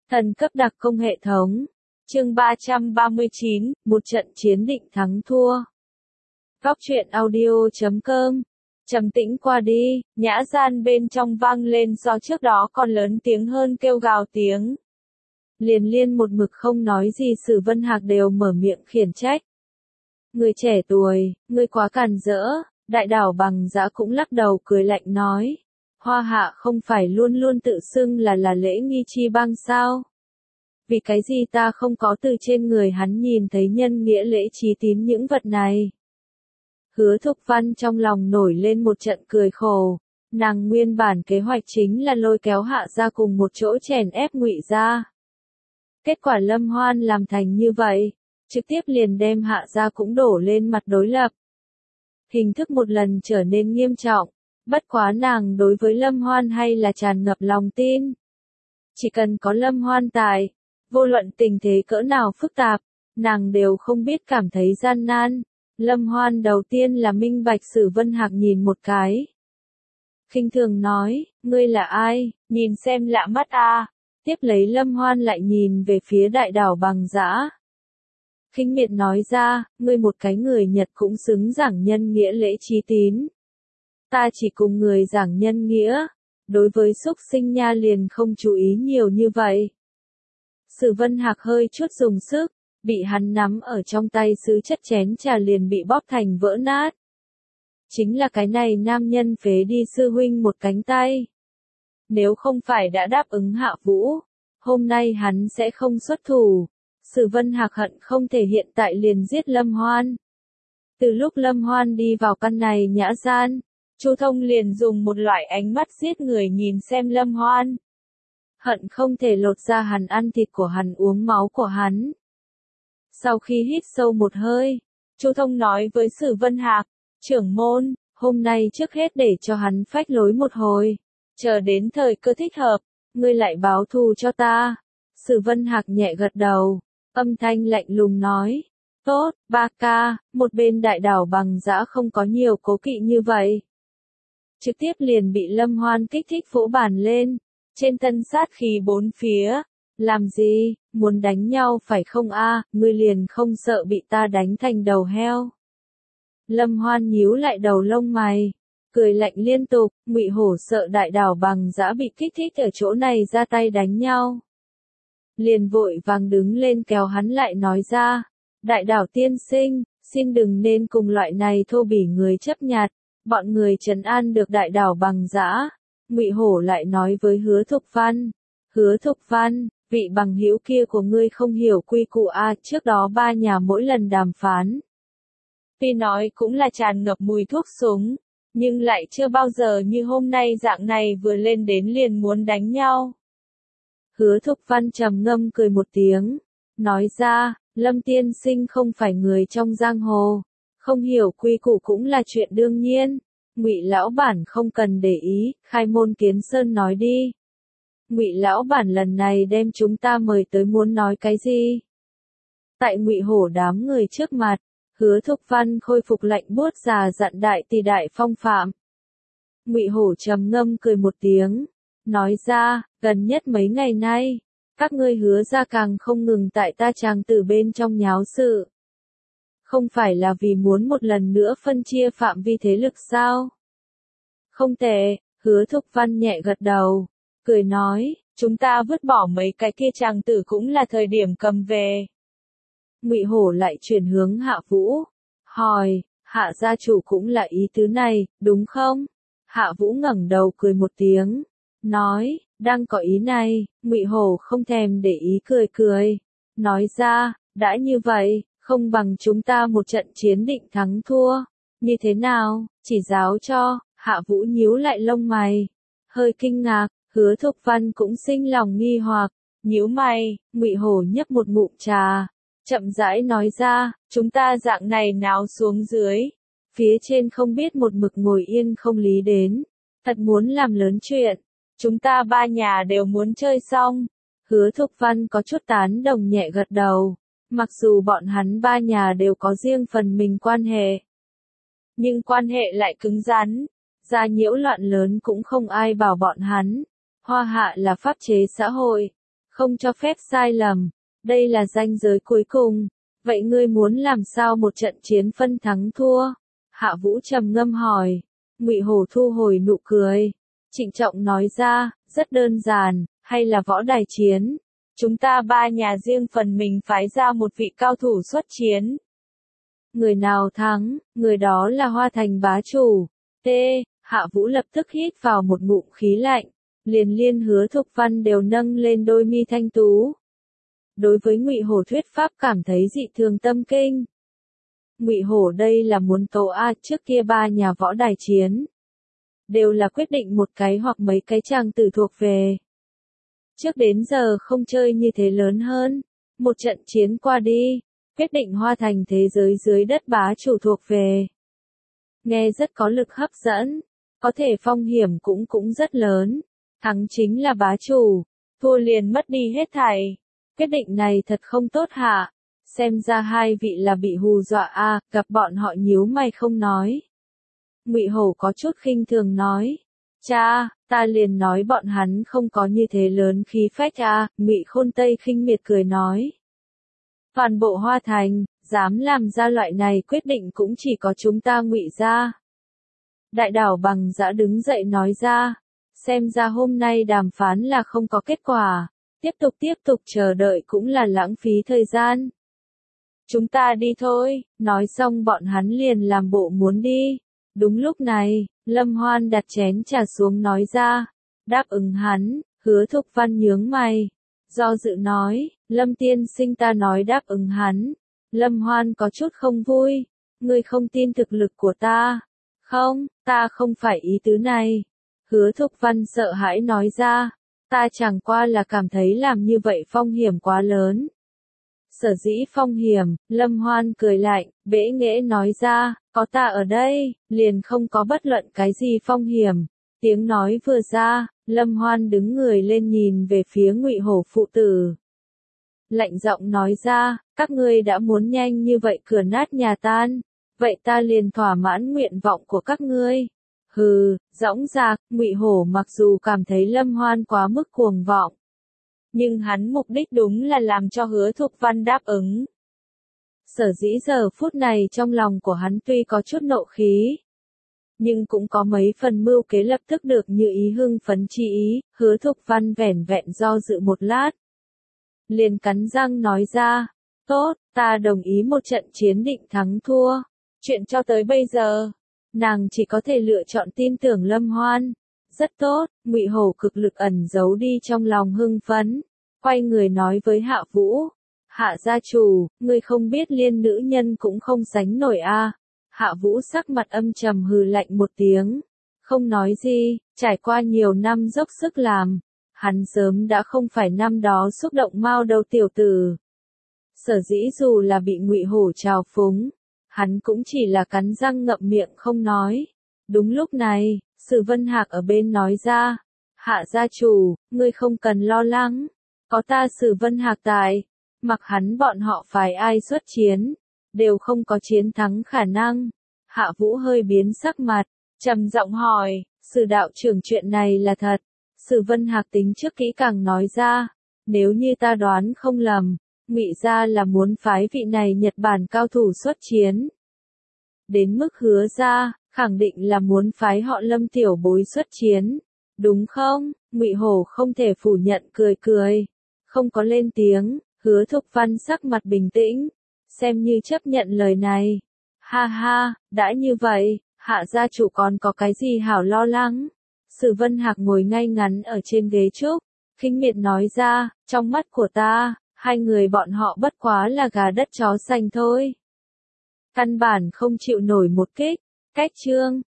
Thần cấp đặc công hệ thống. Chương 339, một trận chiến định thắng thua. Góc truyện audio.com. Trầm tĩnh qua đi, nhã gian bên trong vang lên so trước đó còn lớn tiếng hơn kêu gào tiếng. Liền liên một mực không nói gì Sử Vân Hạc đều mở miệng khiển trách. Người trẻ tuổi, người quá càn rỡ. Đại đảo Bằng Giã cũng lắc đầu cười lạnh nói. Hoa Hạ không phải luôn luôn tự xưng là lễ nghi chi bang sao? Vì cái gì ta không có từ trên người hắn nhìn thấy nhân nghĩa lễ trí tín những vật này? Hứa Thục Văn trong lòng nổi lên một trận cười khổ. Nàng nguyên bản kế hoạch chính là lôi kéo Hạ ra cùng một chỗ chèn ép Ngụy ra. Kết quả Lâm Hoan làm thành như vậy, trực tiếp liền đem Hạ ra cũng đổ lên mặt đối lập. Hình thức một lần trở nên nghiêm trọng, bất quá nàng đối với Lâm Hoan hay là tràn ngập lòng tin. Chỉ cần có Lâm Hoan tại, vô luận tình thế cỡ nào phức tạp, nàng đều không biết cảm thấy gian nan. Lâm Hoan đầu tiên là minh bạch Sử Vân Hạc nhìn một cái. Khinh thường nói, ngươi là ai, nhìn xem lạ mắt a. Tiếp lấy Lâm Hoan lại nhìn về phía đại đảo Bằng Giã. Khinh miệt nói ra, ngươi một cái người Nhật cũng xứng giảng nhân nghĩa lễ trí tín. Ta chỉ cùng người giảng nhân nghĩa, đối với súc sinh nha liền không chú ý nhiều như vậy. Sử Vân Hạc hơi chút dùng sức, bị hắn nắm ở trong tay sứ chất chén trà liền bị bóp thành vỡ nát. Chính là cái này nam nhân phế đi sư huynh một cánh tay. Nếu không phải đã đáp ứng Hạ Vũ, hôm nay hắn sẽ không xuất thủ. Sử Vân Hạc hận không thể hiện tại liền giết Lâm Hoan. Từ lúc Lâm Hoan đi vào căn này nhã gian, Chu Thông liền dùng một loại ánh mắt giết người nhìn xem Lâm Hoan. Hận không thể lột ra hắn ăn thịt của hắn uống máu của hắn. Sau khi hít sâu một hơi, Chu Thông nói với Sử Vân Hạc, trưởng môn, hôm nay trước hết để cho hắn phách lối một hồi, chờ đến thời cơ thích hợp, ngươi lại báo thù cho ta. Sử Vân Hạc nhẹ gật đầu, âm thanh lạnh lùng nói, tốt, ba ca, một bên đại đảo Bằng Giã không có nhiều cố kỵ như vậy. Trực tiếp liền bị Lâm Hoan kích thích vỗ bàn lên, trên thân sát khí bốn phía. Làm gì, muốn đánh nhau phải không a? Ngươi liền không sợ bị ta đánh thành đầu heo. Lâm Hoan nhíu lại đầu lông mày, cười lạnh liên tục. Ngụy Hổ sợ đại đảo Bằng Giã bị kích thích ở chỗ này ra tay đánh nhau. Liền vội vàng đứng lên kéo hắn lại nói ra, đại đảo tiên sinh, xin đừng nên cùng loại này thô bỉ người chấp nhặt, bọn người trấn an được đại đảo Bằng Giã. Ngụy Hổ lại nói với Hứa Thục Văn, Hứa Thục Văn, vị bằng hữu kia của ngươi không hiểu quy củ a, trước đó ba nhà mỗi lần đàm phán. Tuy nói cũng là tràn ngập mùi thuốc súng, nhưng lại chưa bao giờ như hôm nay dạng này vừa lên đến liền muốn đánh nhau. Hứa Thục Văn trầm ngâm cười một tiếng, nói ra, Lâm tiên sinh không phải người trong giang hồ, không hiểu quy củ cũng là chuyện đương nhiên. Ngụy lão bản không cần để ý, khai môn kiến sơn nói đi. Ngụy lão bản lần này đem chúng ta mời tới muốn nói cái gì? Tại Ngụy Hổ đám người trước mặt, Hứa Thục Văn khôi phục lạnh buốt già dặn đại tỷ đại phong phạm. Ngụy Hổ trầm ngâm cười một tiếng, nói ra, gần nhất mấy ngày nay, các ngươi Hứa ra càng không ngừng tại ta tràng tử bên trong nháo sự. Không phải là vì muốn một lần nữa phân chia phạm vi thế lực sao? Không tệ, Hứa Thục Văn nhẹ gật đầu, cười nói, chúng ta vứt bỏ mấy cái kia tràng tử cũng là thời điểm cầm về. Ngụy Hổ lại chuyển hướng Hạ Vũ, hỏi, Hạ gia chủ cũng là ý tứ này, đúng không? Hạ Vũ ngẩng đầu cười một tiếng, nói, đang có ý này. Ngụy Hổ không thèm để ý cười cười, nói ra, đã như vậy, không bằng chúng ta một trận chiến định thắng thua, như thế nào, chỉ giáo cho. Hạ Vũ nhíu lại lông mày, hơi kinh ngạc. Hứa Thục Văn cũng sinh lòng nghi hoặc, nhíu mày. Ngụy Hổ nhấp một ngụm trà, chậm rãi nói ra, chúng ta dạng này náo xuống dưới, phía trên không biết một mực ngồi yên không lý đến, thật muốn làm lớn chuyện, chúng ta ba nhà đều muốn chơi xong. Hứa Thục Văn có chút tán đồng nhẹ gật đầu, mặc dù bọn hắn ba nhà đều có riêng phần mình quan hệ, nhưng quan hệ lại cứng rắn, ra nhiễu loạn lớn cũng không ai bảo bọn hắn. Hoa Hạ là pháp chế xã hội, không cho phép sai lầm. Đây là ranh giới cuối cùng. Vậy ngươi muốn làm sao một trận chiến phân thắng thua? Hạ Vũ trầm ngâm hỏi. Ngụy Hổ thu hồi nụ cười, trịnh trọng nói ra, rất đơn giản, hay là võ đài chiến. Chúng ta ba nhà riêng phần mình phái ra một vị cao thủ xuất chiến. Người nào thắng, người đó là Hoa Thành bá chủ. Hạ Vũ lập tức hít vào một ngụm khí lạnh, liền Hứa Thục Văn đều nâng lên đôi mi thanh tú. Đối với Ngụy Hổ thuyết pháp cảm thấy dị thường tâm kinh. Ngụy Hổ đây là muốn tố trước kia ba nhà võ đài chiến. Đều là quyết định một cái hoặc mấy cái chàng tử thuộc về. Trước đến giờ không chơi như thế lớn hơn. Một trận chiến qua đi, quyết định Hoa Thành thế giới dưới đất bá chủ thuộc về. Nghe rất có lực hấp dẫn, có thể phong hiểm cũng rất lớn. Thắng chính là bá chủ, thua liền mất đi hết thảy. Quyết định này thật không tốt hả? Xem ra hai vị là bị hù dọa gặp bọn họ nhíu mày không nói. Ngụy Hổ có chút khinh thường nói. Cha, ta liền nói bọn hắn không có như thế lớn khí phách Ngụy Khôn Tây khinh miệt cười nói. Toàn bộ Hoa Thành, dám làm ra loại này quyết định cũng chỉ có chúng ta Ngụy gia. Đại đảo Bằng Dã đứng dậy nói ra. Xem ra hôm nay đàm phán là không có kết quả. Tiếp tục chờ đợi cũng là lãng phí thời gian. Chúng ta đi thôi, nói xong bọn hắn liền làm bộ muốn đi. Đúng lúc này, Lâm Hoan đặt chén trà xuống nói ra. Đáp ứng hắn, Hứa Thục Văn nhướng mày. Do dự nói, Lâm tiên sinh ta nói đáp ứng hắn. Lâm Hoan có chút không vui. Ngươi không tin thực lực của ta. Không, ta không phải ý tứ này. Hứa Thục Văn sợ hãi nói ra. Ta chẳng qua là cảm thấy làm như vậy phong hiểm quá lớn. Sở dĩ phong hiểm, Lâm Hoan cười lạnh, bẽ nghễ nói ra, có ta ở đây, liền không có bất luận cái gì phong hiểm. Tiếng nói vừa ra, Lâm Hoan đứng người lên nhìn về phía Ngụy Hổ phụ tử. Lạnh giọng nói ra, các ngươi đã muốn nhanh như vậy cửa nát nhà tan, vậy ta liền thỏa mãn nguyện vọng của các ngươi. Hừ, dõng dạc, Ngụy Hổ mặc dù cảm thấy Lâm Hoan quá mức cuồng vọng. Nhưng hắn mục đích đúng là làm cho Hứa Thục Văn đáp ứng. Sở dĩ giờ phút này trong lòng của hắn tuy có chút nộ khí. Nhưng cũng có mấy phần mưu kế lập tức được như ý hưng phấn chi ý, Hứa Thục Văn vẻn vẹn do dự một lát. Liền cắn răng nói ra, tốt, ta đồng ý một trận chiến định thắng thua. Chuyện cho tới bây giờ, nàng chỉ có thể lựa chọn tin tưởng Lâm Hoan. Rất tốt, Ngụy Hổ cực lực ẩn giấu đi trong lòng hưng phấn, quay người nói với Hạ Vũ. Hạ gia chủ, ngươi không biết liên nữ nhân cũng không sánh nổi Hạ Vũ sắc mặt âm trầm hừ lạnh một tiếng. Không nói gì, trải qua nhiều năm dốc sức làm. Hắn sớm đã không phải năm đó xúc động mao đầu tiểu tử. Sở dĩ dù là bị Ngụy Hổ trào phúng, hắn cũng chỉ là cắn răng ngậm miệng không nói. Đúng lúc này, Sử Vân Hạc ở bên nói ra, Hạ gia chủ, ngươi không cần lo lắng, có ta Sử Vân Hạc tại, mặc hắn bọn họ phải ai xuất chiến, đều không có chiến thắng khả năng. Hạ Vũ hơi biến sắc mặt, trầm giọng hỏi, Sử đạo trưởng chuyện này là thật? Sử Vân Hạc tính trước kỹ càng nói ra, nếu như ta đoán không lầm, Ngụy gia là muốn phái vị này Nhật Bản cao thủ xuất chiến. Đến mức Hứa gia, khẳng định là muốn phái họ Lâm tiểu bối xuất chiến, đúng không? Ngụy Hổ không thể phủ nhận cười, không có lên tiếng. Hứa Thục Văn sắc mặt bình tĩnh, xem như chấp nhận lời này. Ha ha, đã như vậy, Hạ gia chủ còn có cái gì hảo lo lắng? Sử Vân Hạc ngồi ngay ngắn ở trên ghế trúc, khinh miệt nói ra, trong mắt của ta, hai người bọn họ bất quá là gà đất chó sành thôi. Căn bản không chịu nổi một kích. Cách chương